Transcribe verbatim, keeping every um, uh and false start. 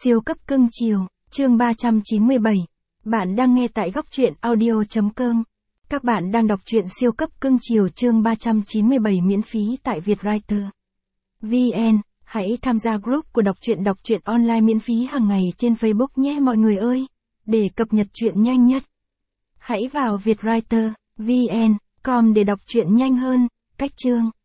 Siêu cấp cưng chiều, chương ba trăm chín mươi bảy. Bạn đang nghe tại góc truyện audio chấm com. Các bạn đang đọc truyện siêu cấp cưng chiều chương ba trăm chín mươi bảy miễn phí tại Vietwriter. vê en, hãy tham gia group của đọc truyện đọc truyện online miễn phí hàng ngày trên Facebook nhé mọi người ơi, để cập nhật truyện nhanh nhất. Hãy vào Vietwriter, vê en, com để đọc truyện nhanh hơn. Cách chương